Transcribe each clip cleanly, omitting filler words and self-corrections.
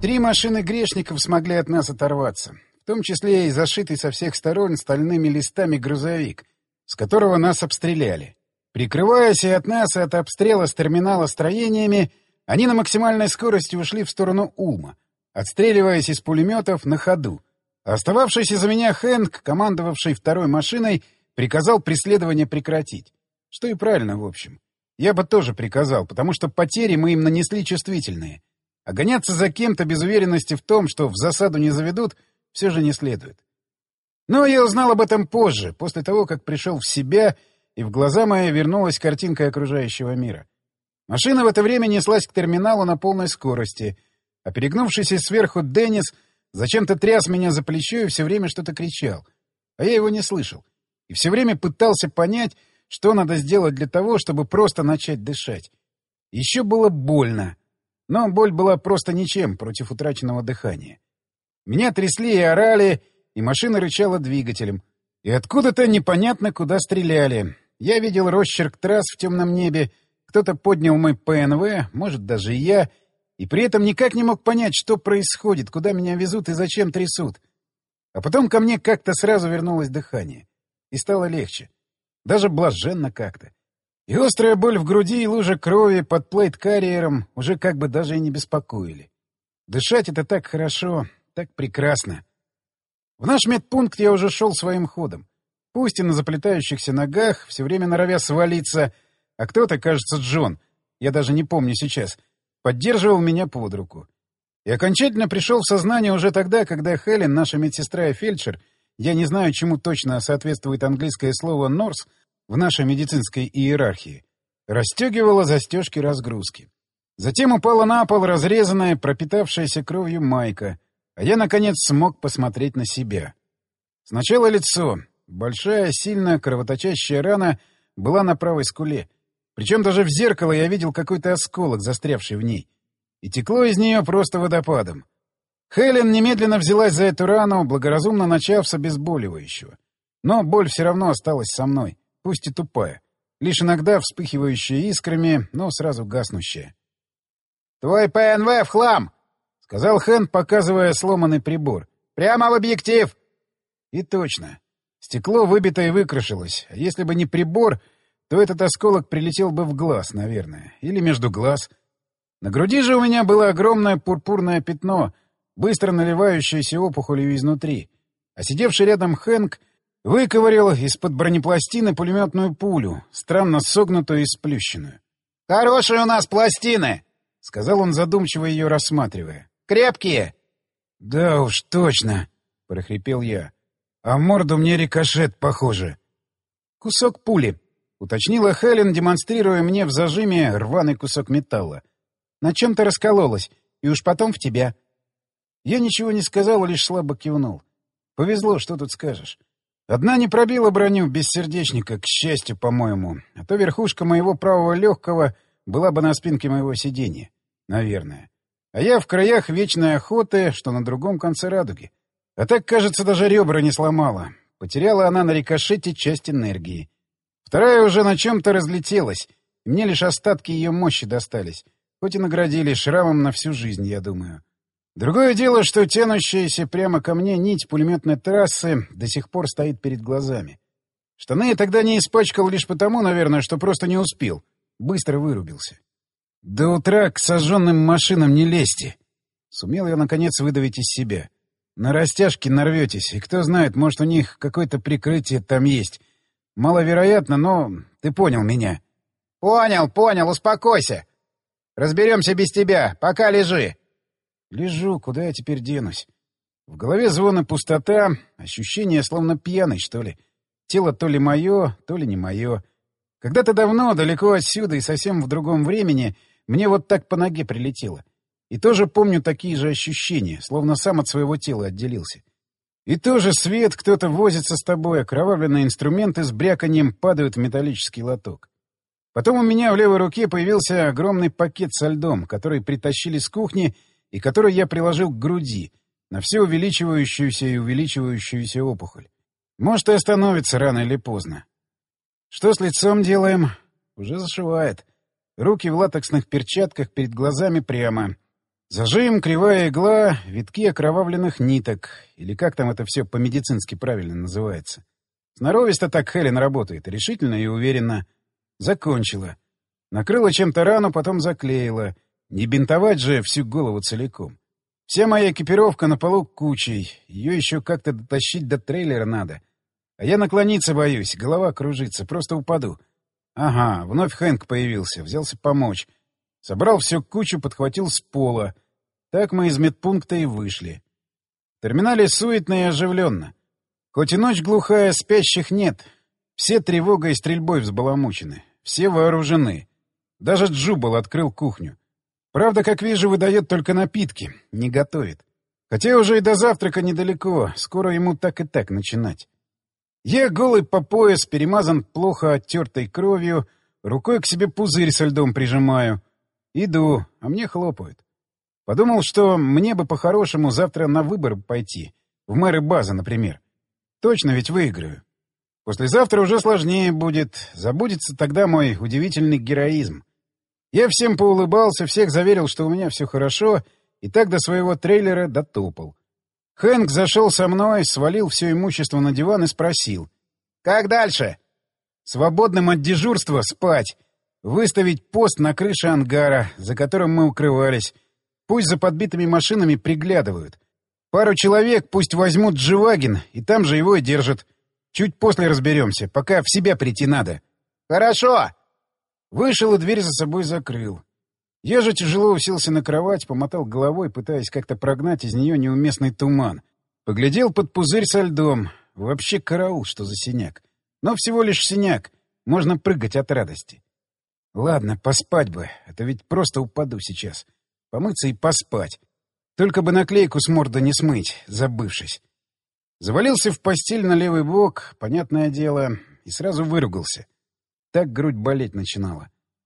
3 машины грешников смогли от нас оторваться, в том числе и зашитый со всех сторон стальными листами грузовик, с которого нас обстреляли. Прикрываясь и от нас, и от обстрела с терминала строениями, они на максимальной скорости ушли в сторону Улма, отстреливаясь из пулеметов на ходу. А остававшийся за меня Хэнк, командовавший второй машиной, приказал преследование прекратить. Что и правильно, в общем. Я бы тоже приказал, потому что потери мы им нанесли чувствительные. А гоняться за кем-то без уверенности в том, что в засаду не заведут, все же не следует. Но я узнал об этом позже, после того, как пришел в себя, и в глаза мои вернулась картинка окружающего мира. Машина в это время неслась к терминалу на полной скорости, а перегнувшийся сверху Деннис зачем-то тряс меня за плечо и все время что-то кричал. А я его не слышал. И все время пытался понять, что надо сделать для того, чтобы просто начать дышать. Еще было больно. Но боль была просто ничем против утраченного дыхания. Меня трясли и орали, и машина рычала двигателем. И откуда-то непонятно куда стреляли. Я видел росчерк трасс в темном небе, кто-то поднял мой ПНВ, может, даже и я, и при этом никак не мог понять, что происходит, куда меня везут и зачем трясут. А потом ко мне как-то сразу вернулось дыхание. И стало легче. Даже блаженно как-то. И острая боль в груди и лужа крови под плейт-карриером уже как бы даже и не беспокоили. Дышать — это так хорошо, так прекрасно. В наш медпункт я уже шел своим ходом. Пусть и на заплетающихся ногах, все время норовя свалиться, а кто-то, кажется, Джон, я даже не помню сейчас, поддерживал меня под руку. И окончательно пришел в сознание уже тогда, когда Хелен, наша медсестра и фельдшер, я не знаю, чему точно соответствует английское слово «норс» в нашей медицинской иерархии, расстегивала застежки разгрузки. Затем упала на пол разрезанная, пропитавшаяся кровью майка, а я, наконец, смог посмотреть на себя. Сначала лицо. Большая, сильная, кровоточащая рана была на правой скуле. Причем даже в зеркало я видел какой-то осколок, застрявший в ней. И текло из нее просто водопадом. Хелен немедленно взялась за эту рану, благоразумно начав с обезболивающего. Но боль все равно осталась со мной, пусть и тупая. Лишь иногда вспыхивающая искрами, но сразу гаснущая. «Твой ПНВ в хлам!» — сказал Хэн, показывая сломанный прибор. «Прямо в объектив!» И точно. Стекло выбито и выкрашилось. А если бы не прибор, то этот осколок прилетел бы в глаз, наверное. Или между глаз. На груди же у меня было огромное пурпурное пятно, быстро наливающееся опухолью изнутри. А сидевший рядом Хэнк выковырял из-под бронепластины пулеметную пулю, странно согнутую и сплющенную. «Хорошие у нас пластины!» — сказал он, задумчиво ее рассматривая. «Крепкие!» «Да уж, точно!» — прохрипел я. «А морду мне рикошет, похоже». «Кусок пули», — уточнила Хелен, демонстрируя мне в зажиме рваный кусок металла. «На чем-то раскололась, и уж потом в тебя». Я ничего не сказал, лишь слабо кивнул. Повезло, что тут скажешь. Одна не пробила броню бессердечника, к счастью, по-моему, а то верхушка моего правого легкого была бы на спинке моего сиденья. Наверное. А я в краях вечной охоты, что на другом конце радуги. А так, кажется, даже ребра не сломала. Потеряла она на рикошете часть энергии. Вторая уже на чем-то разлетелась, и мне лишь остатки ее мощи достались, хоть и наградили шрамом на всю жизнь, я думаю. Другое дело, что тянущаяся прямо ко мне нить пулеметной трассы до сих пор стоит перед глазами. Штаны я тогда не испачкал лишь потому, наверное, что просто не успел. Быстро вырубился. «До утра к сожженным машинам не лезьте!» Сумел я, наконец, выдавить из себя. «На растяжки нарветесь, и кто знает, может, у них какое-то прикрытие там есть. Маловероятно, но ты понял меня». «Понял, успокойся. Разберемся без тебя, пока лежи». Лежу, куда я теперь денусь? В голове звон и пустота, ощущение словно пьяный, что ли. Тело то ли мое, то ли не мое. Когда-то давно, далеко отсюда и совсем в другом времени, мне вот так по ноге прилетело. И тоже помню такие же ощущения, словно сам от своего тела отделился. И тоже свет, кто-то возится с тобой, окровавленные инструменты с бряканьем падают в металлический лоток. Потом у меня в левой руке появился огромный пакет со льдом, который притащили с кухни и который я приложил к груди, на все увеличивающуюся и увеличивающуюся опухоль. Может, и остановится рано или поздно. Что с лицом делаем? Уже зашивает. Руки в латексных перчатках, перед глазами прямо. Зажим, кривая игла, витки окровавленных ниток, или как там это все по-медицински правильно называется. Сноровисто так Хелен работает, решительно и уверенно. Закончила. Накрыла чем-то рану, потом заклеила. Не бинтовать же всю голову целиком. Вся моя экипировка на полу кучей. Ее еще как-то дотащить до трейлера надо. А я наклониться боюсь, голова кружится, просто упаду. Ага, вновь Хэнк появился, взялся помочь. Собрал всю кучу, подхватил с пола. Так мы из медпункта и вышли. В терминале суетно и оживленно. Хоть и ночь глухая, спящих нет. Все тревогой и стрельбой взбаламучены. Все вооружены. Даже Джубал открыл кухню. Правда, как вижу, выдает только напитки, не готовит. Хотя уже и до завтрака недалеко, скоро ему так и так начинать. Я голый по пояс, перемазан плохо оттертой кровью, рукой к себе пузырь со льдом прижимаю. Иду, а мне хлопают. Подумал, что мне бы по-хорошему завтра на выбор пойти. В мэры базы, например. Точно ведь выиграю. Послезавтра уже сложнее будет. Забудется тогда мой удивительный героизм. Я всем поулыбался, всех заверил, что у меня все хорошо, и так до своего трейлера дотопал. Хэнк зашел со мной, свалил все имущество на диван и спросил. «Как дальше?» «Свободным от дежурства спать. Выставить пост на крыше ангара, за которым мы укрывались. Пусть за подбитыми машинами приглядывают. Пару человек пусть возьмут Дживагин, и там же его и держат. Чуть после разберемся, пока в себя прийти надо». «Хорошо!» Вышел и дверь за собой закрыл. Я же тяжело уселся на кровать, помотал головой, пытаясь как-то прогнать из нее неуместный туман. Поглядел под пузырь со льдом. Вообще караул, что за синяк. Но всего лишь синяк. Можно прыгать от радости. Ладно, поспать бы. Это ведь просто упаду сейчас. Помыться и поспать. Только бы наклейку с морды не смыть, забывшись. Завалился в постель на левый бок, понятное дело, и сразу выругался. Так грудь болеть начинала.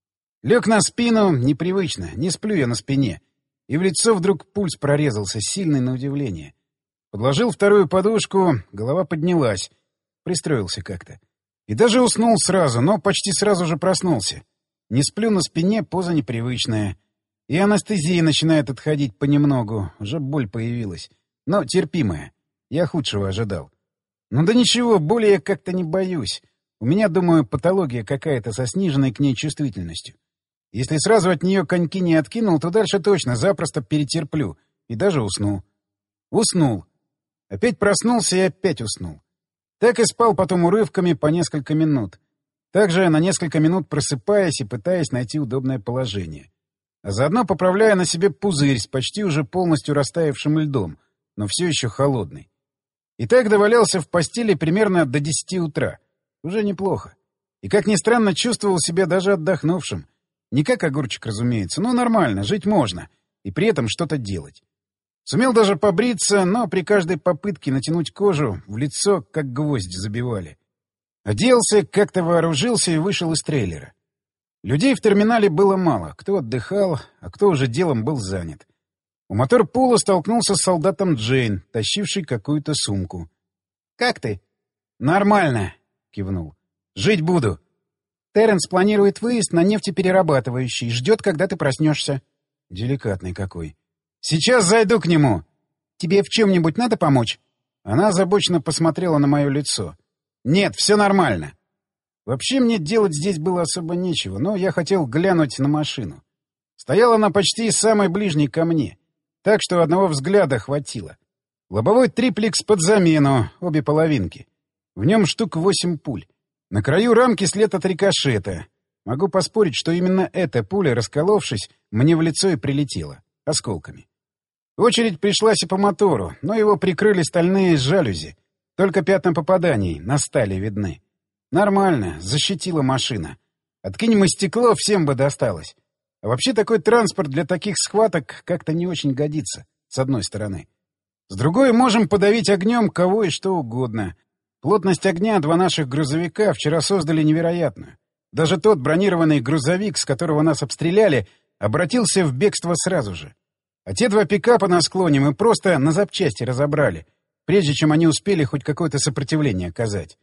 Лег на спину, непривычно, не сплю я на спине. И в лицо вдруг пульс прорезался, сильный на удивление. Подложил вторую подушку, голова поднялась. Пристроился как-то. И даже уснул сразу, но почти сразу же проснулся. Не сплю на спине, поза непривычная. И анестезия начинает отходить понемногу, уже боль появилась. Но терпимая. Я худшего ожидал. Ну да ничего, боли я как-то не боюсь. У меня, думаю, патология какая-то со сниженной к ней чувствительностью. Если сразу от нее коньки не откинул, то дальше точно запросто перетерплю. И даже усну. Уснул. Опять проснулся и опять уснул. Так и спал потом урывками по несколько минут. Также на несколько минут просыпаясь и пытаясь найти удобное положение. А заодно поправляя на себе пузырь с почти уже полностью растаявшим льдом, но все еще холодный. И так довалялся в постели примерно до 10 утра. Уже неплохо. И, как ни странно, чувствовал себя даже отдохнувшим. Не как огурчик, разумеется, но нормально, жить можно. И при этом что-то делать. Сумел даже побриться, но при каждой попытке натянуть кожу в лицо как гвоздь забивали. Оделся, как-то вооружился и вышел из трейлера. Людей в терминале было мало. Кто отдыхал, а кто уже делом был занят. У мотор-пула столкнулся с солдатом Джейн, тащивший какую-то сумку. «Как ты?» «Нормально», — кивнул. «Жить буду». «Терренс планирует выезд на нефтеперерабатывающий. Ждет, когда ты проснешься». Деликатный какой. «Сейчас зайду к нему». «Тебе в чем-нибудь надо помочь?» Она озабоченно посмотрела на мое лицо. «Нет, все нормально». Вообще мне делать здесь было особо нечего, но я хотел глянуть на машину. Стояла она почти самой ближней ко мне, так что одного взгляда хватило. Лобовой триплекс под замену, обе половинки. В нем штук 8 пуль. На краю рамки след от рикошета. Могу поспорить, что именно эта пуля, расколовшись, мне в лицо и прилетела. Осколками. Очередь пришлась и по мотору, но его прикрыли стальные жалюзи. Только пятна попаданий на стали видны. Нормально, защитила машина. Откинь мы стекло, всем бы досталось. А вообще такой транспорт для таких схваток как-то не очень годится, с одной стороны. С другой, можем подавить огнем кого и что угодно. Плотность огня два наших грузовика вчера создали невероятную. Даже тот бронированный грузовик, с которого нас обстреляли, обратился в бегство сразу же. А те два пикапа на склоне мы просто на запчасти разобрали, прежде чем они успели хоть какое-то сопротивление оказать.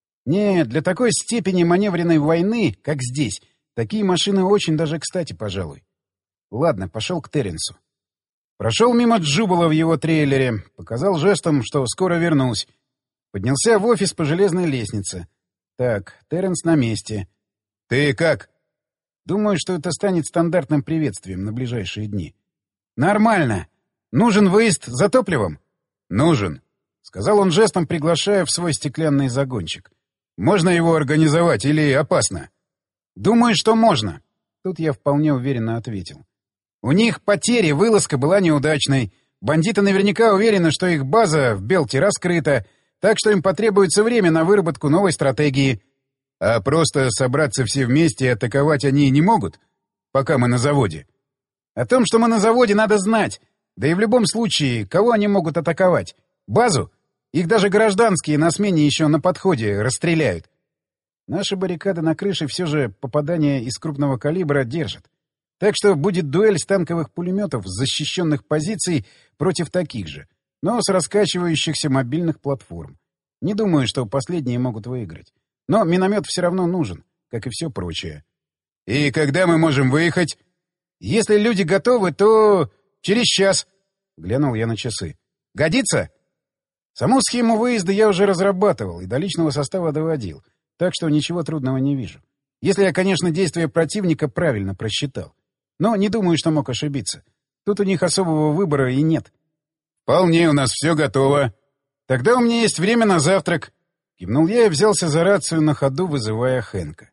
Нет, для такой степени маневренной войны, как здесь, такие машины очень даже кстати, пожалуй. Ладно, пошел к Терренсу. Прошел мимо Джубала в его трейлере, показал жестом, что скоро вернусь. Поднялся в офис по железной лестнице. Так, Терренс на месте. «Ты как?» Думаю, что это станет стандартным приветствием на ближайшие дни. «Нормально. Нужен выезд за топливом?» «Нужен», — сказал он жестом, приглашая в свой стеклянный загончик. «Можно его организовать или опасно?» «Думаю, что можно», — тут я вполне уверенно ответил. «У них потери, вылазка была неудачной. Бандиты наверняка уверены, что их база в Белте раскрыта, так что им потребуется время на выработку новой стратегии». «А просто собраться все вместе и атаковать они не могут, пока мы на заводе?» «О том, что мы на заводе, надо знать. Да и в любом случае, кого они могут атаковать? Базу? Их даже гражданские на смене еще на подходе расстреляют. Наши баррикады на крыше все же попадания из крупного калибра держат. Так что будет дуэль с танковых пулеметов с защищенных позиций против таких же, но с раскачивающихся мобильных платформ. Не думаю, что последние могут выиграть. Но миномет все равно нужен, как и все прочее. «И когда мы можем выехать?» «Если люди готовы, то через час», — глянул я на часы. «Годится?» Саму схему выезда я уже разрабатывал и до личного состава доводил, так что ничего трудного не вижу. Если я, конечно, действия противника правильно просчитал. Но не думаю, что мог ошибиться. Тут у них особого выбора и нет. «Вполне у нас все готово. Тогда у меня есть время на завтрак». Кивнул я и взялся за рацию на ходу, вызывая Хэнка.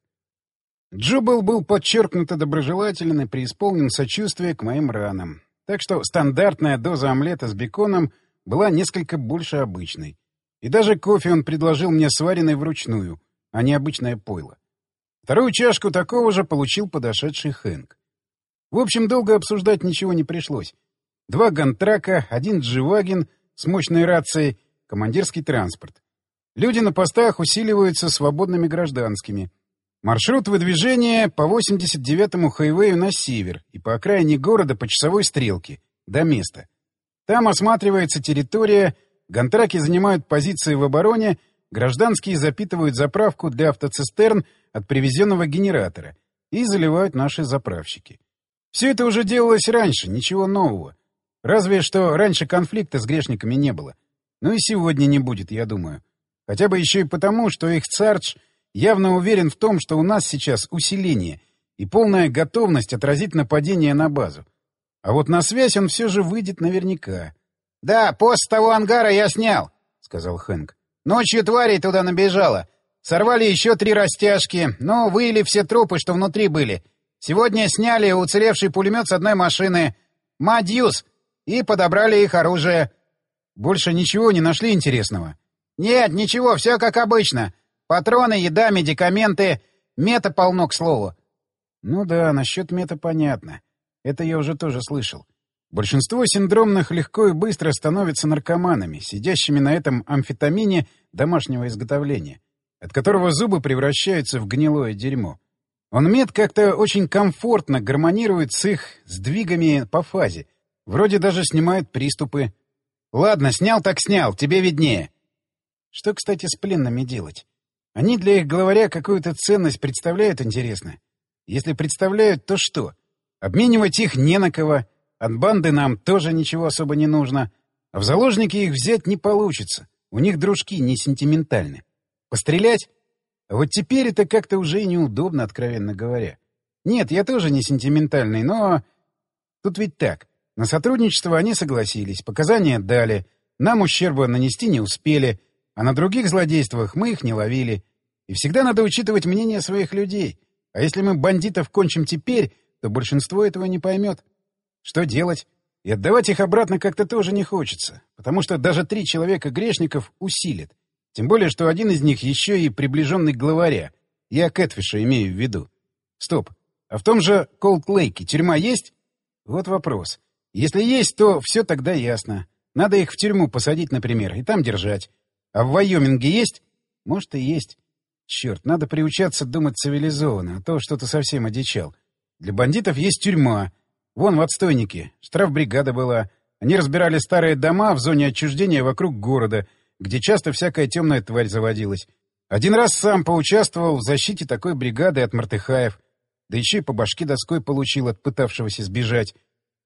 Джубал был подчеркнуто доброжелателен и преисполнен сочувствия к моим ранам. Так что стандартная доза омлета с беконом была несколько больше обычной. И даже кофе он предложил мне сваренный вручную, а не обычное пойло. Вторую чашку такого же получил подошедший Хэнк. В общем, долго обсуждать ничего не пришлось. 2 гантрака, 1 дживаген с мощной рацией, командирский транспорт. Люди на постах усиливаются свободными гражданскими. Маршрут выдвижения по 89-му хайвею на север и по окраине города по часовой стрелке, до места. Там осматривается территория, гантраки занимают позиции в обороне, гражданские запитывают заправку для автоцистерн от привезенного генератора и заливают наши заправщики. Все это уже делалось раньше, ничего нового. Разве что раньше конфликта с грешниками не было. Ну и сегодня не будет, я думаю. Хотя бы еще и потому, что их цардж явно уверен в том, что у нас сейчас усиление и полная готовность отразить нападение на базу. А вот на связь он все же выйдет наверняка. — Да, пост с того ангара я снял, — сказал Хэнк. — Ночью тварей туда набежало. Сорвали еще 3 растяжки, но выили все трупы, что внутри были. Сегодня сняли уцелевший пулемет с одной машины. Мадьюс. И подобрали их оружие. Больше ничего не нашли интересного? — Нет, ничего, все как обычно. Патроны, еда, медикаменты. Мета полно, к слову. — Ну да, насчет мета понятно. Это я уже тоже слышал. Большинство синдромных легко и быстро становятся наркоманами, сидящими на этом амфетамине домашнего изготовления, от которого зубы превращаются в гнилое дерьмо. Он мет как-то очень комфортно гармонирует с их сдвигами по фазе. Вроде даже снимает приступы. Ладно, снял так снял, тебе виднее. Что, кстати, с пленными делать? Они для их главаря какую-то ценность представляют, интересно? Если представляют, то что? Обменивать их не на кого. От банды нам тоже ничего особо не нужно. А в заложники их взять не получится. У них дружки не сентиментальны. Пострелять? А вот теперь это как-то уже и неудобно, откровенно говоря. Нет, я тоже не сентиментальный, но... Тут ведь так. На сотрудничество они согласились, показания дали. Нам ущерба нанести не успели. А на других злодействах мы их не ловили. И всегда надо учитывать мнение своих людей. А если мы бандитов кончим теперь, то большинство этого не поймет. Что делать? И отдавать их обратно как-то тоже не хочется. Потому что даже 3 человека грешников усилят. Тем более, что один из них еще и приближенный главаря. Я Кэтфиша имею в виду. Стоп. А в том же Колд-Лейке тюрьма есть? Вот вопрос. Если есть, то все тогда ясно. Надо их в тюрьму посадить, например, и там держать. А в Вайоминге есть? Может, и есть. Черт, надо приучаться думать цивилизованно, а то что-то совсем одичал. Для бандитов есть тюрьма. Вон в отстойнике. Штрафбригада была. Они разбирали старые дома в зоне отчуждения вокруг города, где часто всякая темная тварь заводилась. Один раз сам поучаствовал в защите такой бригады от мартыхаев. Да еще и по башке доской получил от пытавшегося сбежать.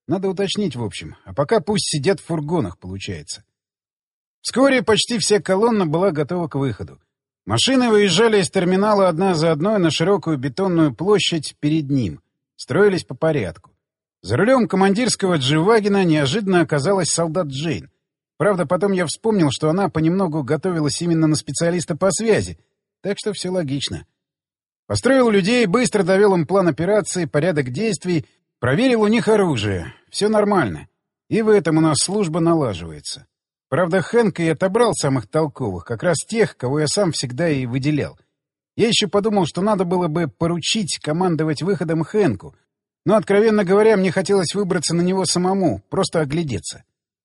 Надо уточнить, в общем. А пока пусть сидят в фургонах, получается. Вскоре почти вся колонна была готова к выходу. Машины выезжали из терминала одна за одной на широкую бетонную площадь перед ним. Строились по порядку. За рулем командирского дживагена неожиданно оказалась солдат Джейн. Правда, потом я вспомнил, что она понемногу готовилась именно на специалиста по связи, так что все логично. Построил людей, быстро довел им план операции, порядок действий, проверил у них оружие. Все нормально. И в этом у нас служба налаживается. Правда, Хэнка и отобрал самых толковых, как раз тех, кого я сам всегда и выделял. Я еще подумал, что надо было бы поручить командовать выходом Хэнку, но, откровенно говоря, мне хотелось выбраться на него самому, просто оглядеться.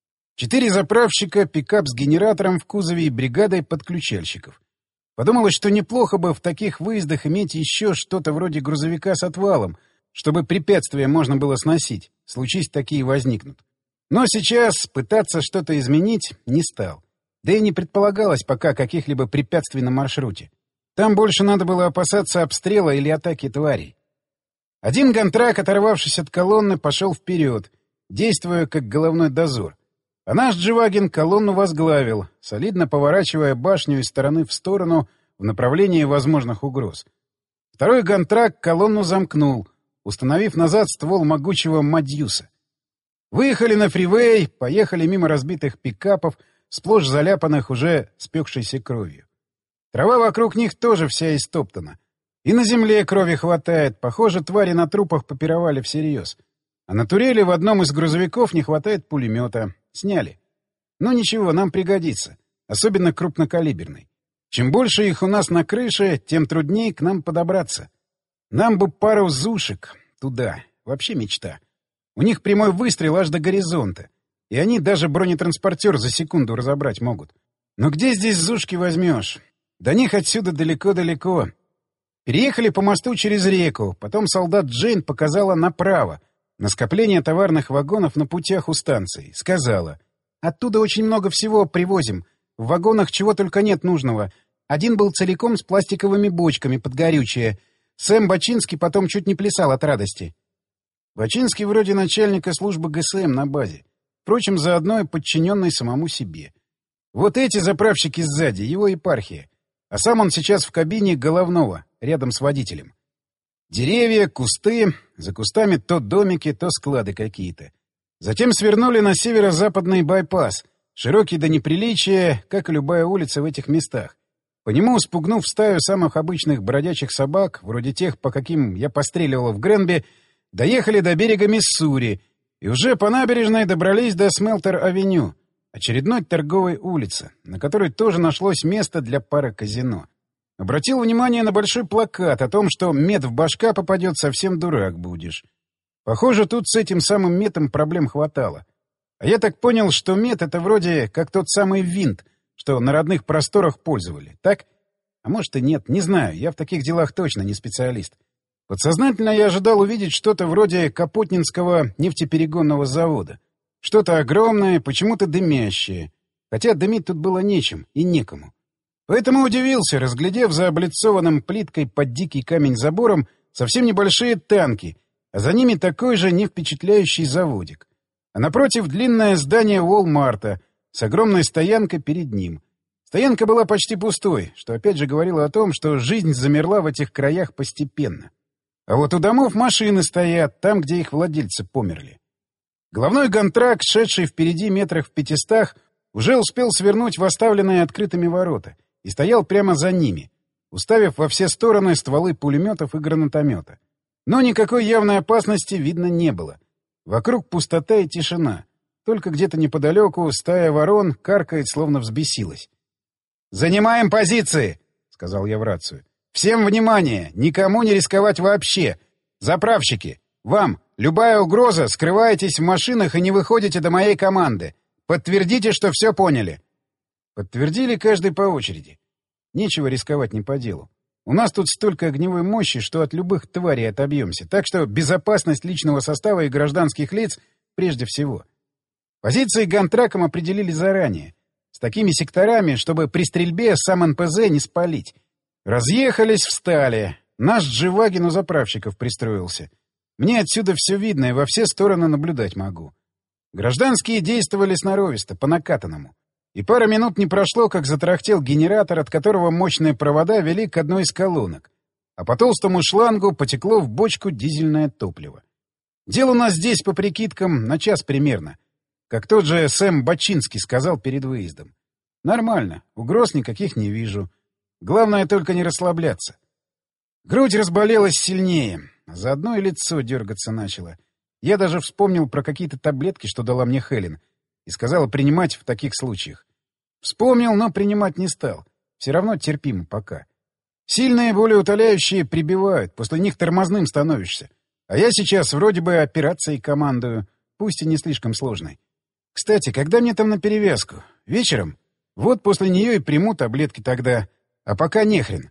4 заправщика, пикап с генератором в кузове и бригадой подключальщиков. Подумалось, что неплохо бы в таких выездах иметь еще что-то вроде грузовика с отвалом, чтобы препятствия можно было сносить, случись такие возникнут. Но сейчас пытаться что-то изменить не стал. Да и не предполагалось пока каких-либо препятствий на маршруте. Там больше надо было опасаться обстрела или атаки тварей. Один гантрак, оторвавшись от колонны, пошел вперед, действуя как головной дозор. А наш дживаген колонну возглавил, солидно поворачивая башню из стороны в сторону в направлении возможных угроз. Второй гантрак колонну замкнул, установив назад ствол могучего Мадьюса. Выехали на фривей, поехали мимо разбитых пикапов, сплошь заляпанных уже спекшейся кровью. Трава вокруг них тоже вся истоптана. И на земле крови хватает, похоже, твари на трупах попировали всерьез. А на турели в одном из грузовиков не хватает пулемета. Сняли. Но ничего, нам пригодится. Особенно крупнокалиберный. Чем больше их у нас на крыше, тем труднее к нам подобраться. Нам бы пару зушек туда. Вообще мечта. У них прямой выстрел аж до горизонта. И они даже бронетранспортер за секунду разобрать могут. Но где здесь зушки возьмешь? До них отсюда далеко-далеко. Переехали по мосту через реку. Потом солдат Джейн показала направо, на скопление товарных вагонов на путях у станции. Сказала: «Оттуда очень много всего привозим. В вагонах чего только нет нужного. Один был целиком с пластиковыми бочками под горючее. Сэм Бачинский потом чуть не плясал от радости». Бачинский вроде начальника службы ГСМ на базе. Впрочем, заодно и подчиненный самому себе. Вот эти заправщики сзади, его епархия. А сам он сейчас в кабине головного, рядом с водителем. Деревья, кусты, за кустами то домики, то склады какие-то. Затем свернули на северо-западный байпас, широкий до неприличия, как и любая улица в этих местах. По нему, спугнув стаю самых обычных бродячих собак, вроде тех, по каким я постреливал в Гренби, доехали до берега Миссури и уже по набережной добрались до Смелтер-авеню, очередной торговой улицы, на которой тоже нашлось место для пары казино. Обратил внимание на большой плакат о том, что мед в башка попадет, совсем дурак будешь. Похоже, тут с этим самым медом проблем хватало. А я так понял, что мед — это вроде как тот самый винт, что на родных просторах пользовали, так? А может и нет, не знаю, я в таких делах точно не специалист. Подсознательно я ожидал увидеть что-то вроде Капотнинского нефтеперегонного завода. Что-то огромное, почему-то дымящее. Хотя дымить тут было нечем и некому. Поэтому удивился, разглядев за облицованным плиткой под дикий камень забором совсем небольшие танки, а за ними такой же невпечатляющий заводик. А напротив длинное здание Уолмарта с огромной стоянкой перед ним. Стоянка была почти пустой, что опять же говорило о том, что жизнь замерла в этих краях постепенно. А вот у домов машины стоят, там, где их владельцы померли. Головной гантрак, шедший впереди метрах в 500, уже успел свернуть в оставленные открытыми ворота и стоял прямо за ними, уставив во все стороны стволы пулеметов и гранатомета. Но никакой явной опасности видно не было. Вокруг пустота и тишина. Только где-то неподалеку стая ворон каркает, словно взбесилась. «Занимаем позиции!» — сказал я в рацию. «Всем внимание! Никому не рисковать вообще! Заправщики! Вам! Любая угроза! Скрываетесь в машинах и не выходите до моей команды! Подтвердите, что все поняли!» Подтвердили каждый по очереди. Нечего рисковать не по делу. У нас тут столько огневой мощи, что от любых тварей отобьемся, так что безопасность личного состава и гражданских лиц прежде всего. Позиции гантраком определили заранее, с такими секторами, чтобы при стрельбе сам НПЗ не спалить. Разъехались, встали. Наш дживаген у заправщиков пристроился. Мне отсюда все видно и во все стороны наблюдать могу. Гражданские действовали сноровисто, по накатанному. И пара минут не прошло, как затарахтел генератор, от которого мощные провода вели к одной из колонок, а по толстому шлангу потекло в бочку дизельное топливо. Дело у нас здесь, по прикидкам, на час примерно. Как тот же Сэм Бачинский сказал перед выездом. Нормально, угроз никаких не вижу. Главное только не расслабляться. Грудь разболелась сильнее, заодно и лицо дергаться начало. Я даже вспомнил про какие-то таблетки, что дала мне Хелен, и сказала принимать в таких случаях. Вспомнил, но принимать не стал. Все равно терпимо пока. Сильные болеутоляющие прибивают, после них тормозным становишься. А я сейчас вроде бы операцией командую, пусть и не слишком сложной. Кстати, когда мне там на перевязку? Вечером? Вот после нее и приму таблетки тогда. А пока нехрен.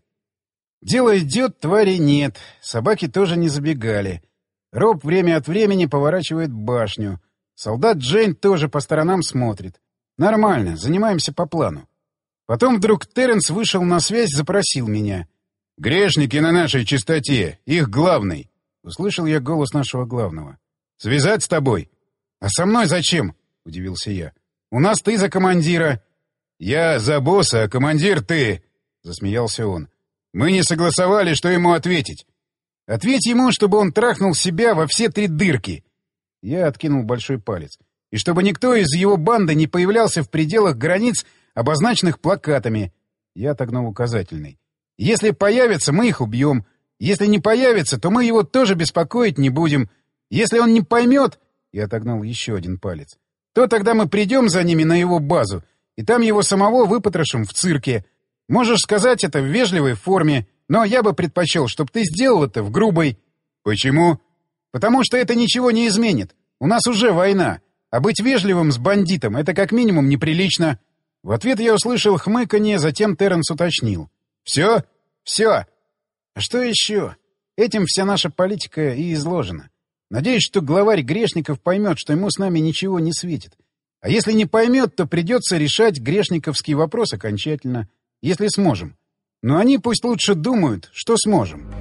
Дело идет, тварей нет. Собаки тоже не забегали. Роб время от времени поворачивает башню. Солдат Джейн тоже по сторонам смотрит. Нормально, занимаемся по плану. Потом вдруг Терренс вышел на связь, запросил меня. «Грешники на нашей чистоте, их главный!» Услышал я голос нашего главного. «Связать с тобой?» «А со мной зачем?» — удивился я. «У нас ты за командира». «Я за босса, а командир ты!» — засмеялся он. «Мы не согласовали, что ему ответить». «Ответь ему, чтобы он трахнул себя во все 3 дырки». Я откинул большой палец. «И чтобы никто из его банды не появлялся в пределах границ, обозначенных плакатами». Я отогнул указательный. «Если появятся, мы их убьем. Если не появится, то мы его тоже беспокоить не будем. Если он не поймет...» Я отогнул еще один палец. «То тогда мы придем за ними на его базу, и там его самого выпотрошим в цирке. Можешь сказать это в вежливой форме, но я бы предпочел, чтобы ты сделал это в грубой». «Почему?» «Потому что это ничего не изменит. У нас уже война, а быть вежливым с бандитом — это как минимум неприлично». В ответ я услышал хмыканье, затем Терренс уточнил. «Все?» «Все. А что еще? Этим вся наша политика и изложена. Надеюсь, что главарь грешников поймет, что ему с нами ничего не светит. А если не поймет, то придется решать грешниковский вопрос окончательно, если сможем. Но они пусть лучше думают, что сможем».